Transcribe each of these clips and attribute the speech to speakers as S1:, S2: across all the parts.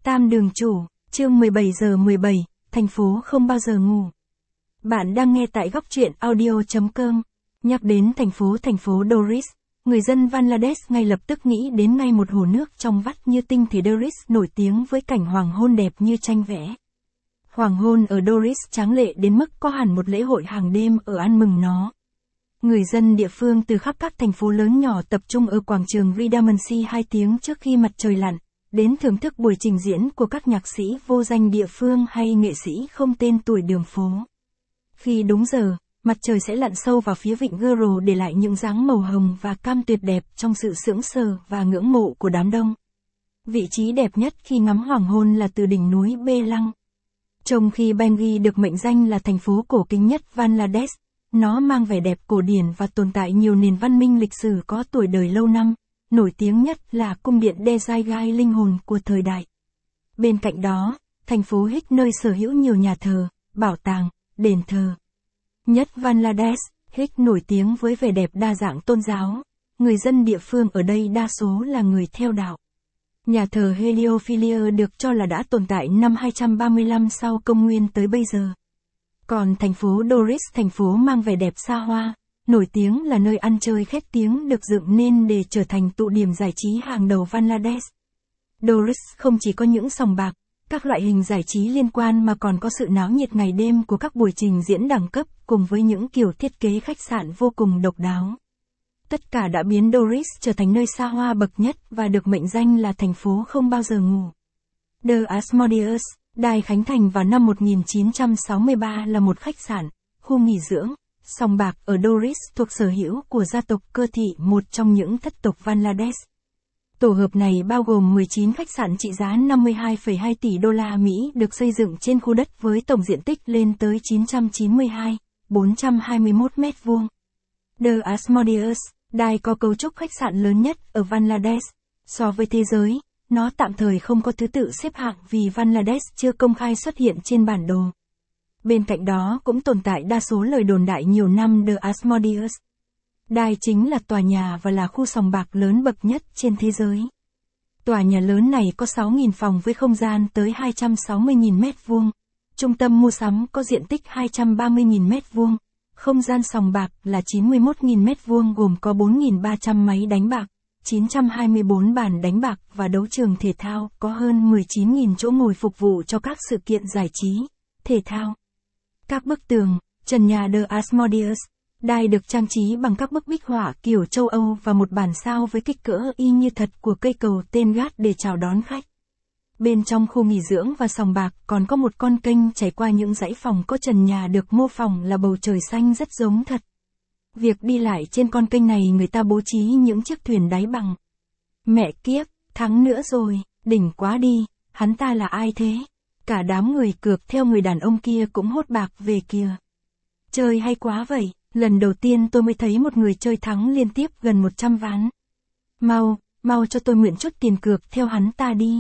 S1: Tam đường chủ, chương 17 giờ 17, thành phố không bao giờ ngủ. Bạn đang nghe tại góc truyện audio.com. Nhắc đến thành phố Doris, người dân Bangladesh ngay lập tức nghĩ đến ngay một hồ nước trong vắt như tinh thể Doris nổi tiếng với cảnh hoàng hôn đẹp như tranh vẽ. Hoàng hôn ở Doris tráng lệ đến mức có hẳn một lễ hội hàng đêm ở ăn mừng nó. Người dân địa phương từ khắp các thành phố lớn nhỏ tập trung ở quảng trường Ridhamansi 2 tiếng trước khi mặt trời lặn, đến thưởng thức buổi trình diễn của các nhạc sĩ vô danh địa phương hay nghệ sĩ không tên tuổi đường phố. Khi đúng giờ, mặt trời sẽ lặn sâu vào phía vịnh Guru để lại những dáng màu hồng và cam tuyệt đẹp trong sự sững sờ và ngưỡng mộ của đám đông. Vị trí đẹp nhất khi ngắm hoàng hôn là từ đỉnh núi Bê Lăng. Trong khi Bangui được mệnh danh là thành phố cổ kính nhất Bangladesh, nó mang vẻ đẹp cổ điển và tồn tại nhiều nền văn minh lịch sử có tuổi đời lâu năm, nổi tiếng nhất là cung điện Dezaigai linh hồn của thời đại. Bên cạnh đó, thành phố Hich nơi sở hữu nhiều nhà thờ, bảo tàng, đền thờ. Nhất Bangladesh, Hich nổi tiếng với vẻ đẹp đa dạng tôn giáo, người dân địa phương ở đây đa số là người theo đạo. Nhà thờ Heliophilia được cho là đã tồn tại năm 235 sau công nguyên tới bây giờ. Còn thành phố Doris, thành phố mang vẻ đẹp xa hoa, nổi tiếng là nơi ăn chơi khét tiếng được dựng nên để trở thành tụ điểm giải trí hàng đầu Bangladesh. Doris không chỉ có những sòng bạc, các loại hình giải trí liên quan mà còn có sự náo nhiệt ngày đêm của các buổi trình diễn đẳng cấp cùng với những kiểu thiết kế khách sạn vô cùng độc đáo. Tất cả đã biến Doris trở thành nơi xa hoa bậc nhất và được mệnh danh là thành phố không bao giờ ngủ. The Asmodeus, đài khánh thành vào năm 1963 là một khách sạn, khu nghỉ dưỡng, sòng bạc ở Doris thuộc sở hữu của gia tộc Cơ Thị, một trong những thất tộc Bangladesh. Tổ hợp này bao gồm 19 khách sạn trị giá 52,2 tỷ đô la Mỹ được xây dựng trên khu đất với tổng diện tích lên tới 992,421 mét vuông. The Asmodeus, đài có cấu trúc khách sạn lớn nhất ở Bangladesh. So với thế giới, nó tạm thời không có thứ tự xếp hạng vì Bangladesh chưa công khai xuất hiện trên bản đồ. Bên cạnh đó cũng tồn tại đa số lời đồn đại nhiều năm The Asmodeus. Đài chính là tòa nhà và là khu sòng bạc lớn bậc nhất trên thế giới. Tòa nhà lớn này có 6.000 phòng với không gian tới 260.000 mét vuông. Trung tâm mua sắm có diện tích 230.000 mét vuông. Không gian sòng bạc là 91.000 mét vuông gồm có 4.300 máy đánh bạc, 924 bàn đánh bạc và đấu trường thể thao có hơn 19.000 chỗ ngồi phục vụ cho các sự kiện giải trí, thể thao. Các bức tường, trần nhà The Asmodeus, đài được trang trí bằng các bức bích họa kiểu châu Âu và một bản sao với kích cỡ y như thật của cây cầu tên Ghat để chào đón khách. Bên trong khu nghỉ dưỡng và sòng bạc còn có một con kênh chảy qua những dãy phòng có trần nhà được mô phỏng là bầu trời xanh rất giống thật. Việc đi lại trên con kênh này người ta bố trí những chiếc thuyền đáy bằng. Mẹ kiếp, thắng nữa rồi, đỉnh quá đi, hắn ta là ai thế? Cả đám người cược theo người đàn ông kia cũng hốt bạc về kìa. Chơi hay quá vậy, lần đầu tiên tôi mới thấy một người chơi thắng liên tiếp gần 100 ván. Mau cho tôi mượn chút tiền cược theo hắn ta đi.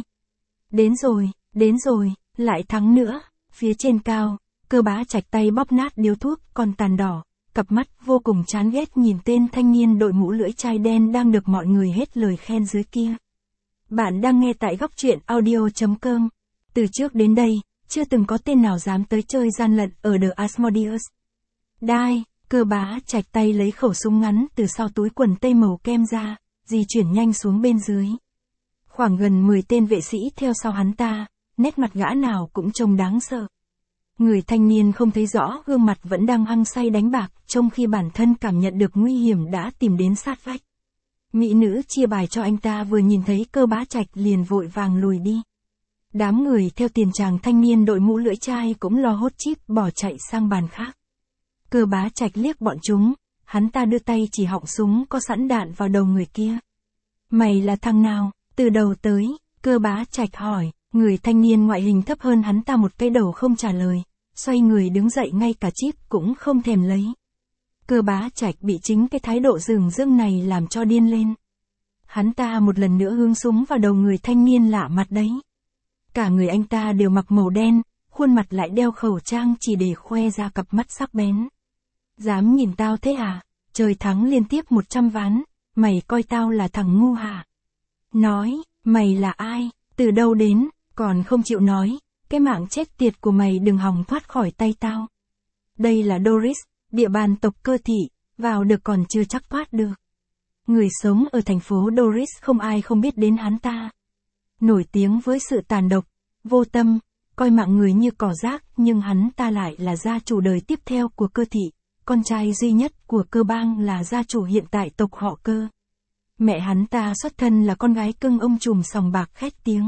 S1: Đến rồi, lại thắng nữa. Phía trên cao, Cơ Bá Trạch tay bóp nát điếu thuốc còn tàn đỏ, cặp mắt vô cùng chán ghét nhìn tên thanh niên đội mũ lưỡi chai đen đang được mọi người hết lời khen dưới kia. Bạn đang nghe tại góc truyện audio.com. Từ trước đến đây, chưa từng có tên nào dám tới chơi gian lận ở The Asmodeus. Đai, Cơ Bá Trạch tay lấy khẩu súng ngắn từ sau túi quần tây màu kem ra, di chuyển nhanh xuống bên dưới. Khoảng gần 10 tên vệ sĩ theo sau hắn ta, nét mặt gã nào cũng trông đáng sợ. Người thanh niên không thấy rõ gương mặt vẫn đang hăng say đánh bạc, trong khi bản thân cảm nhận được nguy hiểm đã tìm đến sát vách. Mỹ nữ chia bài cho anh ta vừa nhìn thấy Cơ Bá Trạch liền vội vàng lùi đi. Đám người theo tiền chàng thanh niên đội mũ lưỡi chai cũng lo hốt chip bỏ chạy sang bàn khác. Cơ Bá Trạch liếc bọn chúng, hắn ta đưa tay chỉ họng súng có sẵn đạn vào đầu người kia. Mày là thằng nào? Từ đầu tới, Cơ Bá Trạch hỏi. Người thanh niên ngoại hình thấp hơn hắn ta một cái đầu không trả lời, xoay người đứng dậy ngay cả chip cũng không thèm lấy. Cơ Bá Trạch bị chính cái thái độ dửng dưng này làm cho điên lên. Hắn ta một lần nữa hướng súng vào đầu người thanh niên lạ mặt đấy. Cả người anh ta đều mặc màu đen, khuôn mặt lại đeo khẩu trang chỉ để khoe ra cặp mắt sắc bén. Dám nhìn tao thế à? Trời thắng liên tiếp 100 ván, mày coi tao là thằng ngu hả? Nói, mày là ai? Từ đâu đến? Còn không chịu nói, cái mạng chết tiệt của mày đừng hòng thoát khỏi tay tao. Đây là Doris, địa bàn tộc Cơ Thị, vào được còn chưa chắc thoát được. Người sống ở thành phố Doris không ai không biết đến hắn ta. Nổi tiếng với sự tàn độc, vô tâm, coi mạng người như cỏ rác, nhưng hắn ta lại là gia chủ đời tiếp theo của Cơ Thị, con trai duy nhất của Cơ bang là gia chủ hiện tại tộc họ Cơ. Mẹ hắn ta xuất thân là con gái cưng ông trùm sòng bạc khét tiếng.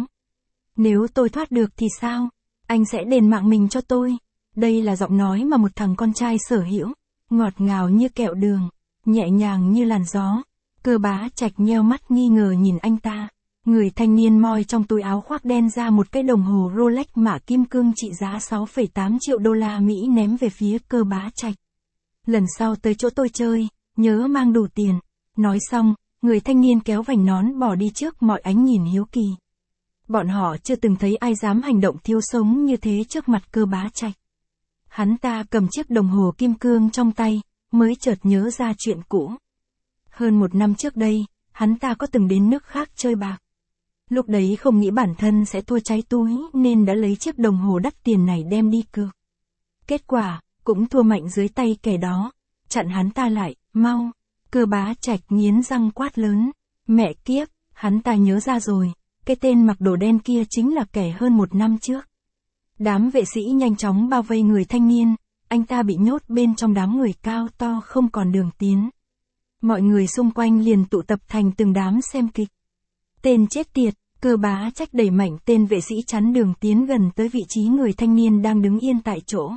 S1: Nếu tôi thoát được thì sao? Anh sẽ đền mạng mình cho tôi. Đây là giọng nói mà một thằng con trai sở hữu, ngọt ngào như kẹo đường, nhẹ nhàng như làn gió. Cơ Bá Trạch nheo mắt nghi ngờ nhìn anh ta. Người thanh niên moi trong túi áo khoác đen ra một cái đồng hồ Rolex mạ kim cương trị giá 6,8 triệu đô la Mỹ ném về phía Cơ Bá Trạch. Lần sau tới chỗ tôi chơi, nhớ mang đủ tiền. Nói xong, người thanh niên kéo vành nón bỏ đi trước mọi ánh nhìn hiếu kỳ. Bọn họ chưa từng thấy ai dám hành động thiếu sống như thế trước mặt Cơ Bá Trạch. Hắn ta cầm chiếc đồng hồ kim cương trong tay, mới chợt nhớ ra chuyện cũ. Hơn 1 năm trước đây, hắn ta có từng đến nước khác chơi bạc. Lúc đấy không nghĩ bản thân sẽ thua cháy túi nên đã lấy chiếc đồng hồ đắt tiền này đem đi cược. Kết quả, cũng thua mạnh dưới tay kẻ đó. Chặn hắn ta lại, mau. Cơ Bá Trạch nghiến răng quát lớn. Mẹ kiếp, hắn ta nhớ ra rồi. Cái tên mặc đồ đen kia chính là kẻ hơn 1 năm trước. Đám vệ sĩ nhanh chóng bao vây người thanh niên. Anh ta bị nhốt bên trong đám người cao to không còn đường tiến. Mọi người xung quanh liền tụ tập thành từng đám xem kịch. Tên chết tiệt, Cơ Bá Trạch đẩy mạnh tên vệ sĩ chắn đường tiến gần tới vị trí người thanh niên đang đứng yên tại chỗ.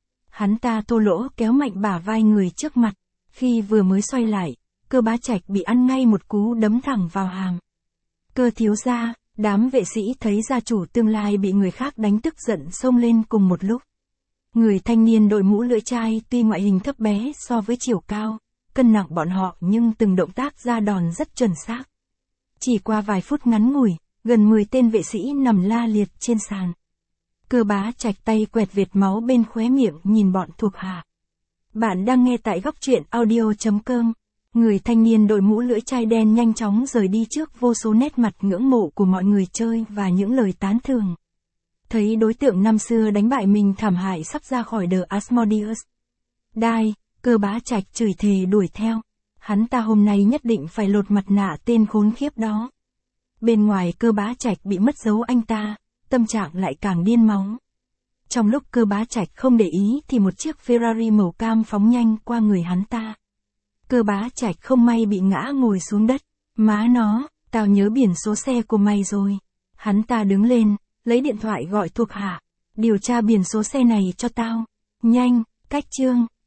S1: Hắn ta thô lỗ kéo mạnh bả vai người trước mặt. Khi vừa mới xoay lại, Cơ Bá Trạch bị ăn ngay một cú đấm thẳng vào hàm. Cơ thiếu gia, đám vệ sĩ thấy gia chủ tương lai bị người khác đánh tức giận xông lên cùng một lúc. Người thanh niên đội mũ lưỡi chai tuy ngoại hình thấp bé so với chiều cao, cân nặng bọn họ nhưng từng động tác ra đòn rất chuẩn xác. Chỉ qua vài phút ngắn ngủi, gần 10 tên vệ sĩ nằm la liệt trên sàn. Cơ Bá Trạch tay quẹt vệt máu bên khóe miệng nhìn bọn thuộc hạ. Bạn đang nghe tại góc truyện audio.com. Người thanh niên đội mũ lưỡi chai đen nhanh chóng rời đi trước vô số nét mặt ngưỡng mộ của mọi người chơi và những lời tán thưởng. Thấy đối tượng năm xưa đánh bại mình thảm hại sắp ra khỏi The Asmodeus Die, Cơ Bá Trạch chửi thề đuổi theo. Hắn ta hôm nay nhất định phải lột mặt nạ tên khốn khiếp đó. Bên ngoài Cơ Bá Trạch bị mất dấu anh ta, tâm trạng lại càng điên máu. Trong lúc Cơ Bá Trạch không để ý thì một chiếc Ferrari màu cam phóng nhanh qua người hắn ta. Cơ Bá Trạch không may bị ngã ngồi xuống đất. Má nó, tao nhớ biển số xe của mày rồi. Hắn ta đứng lên, lấy điện thoại gọi thuộc hạ. Điều tra biển số xe này cho tao. Nhanh, cách chương.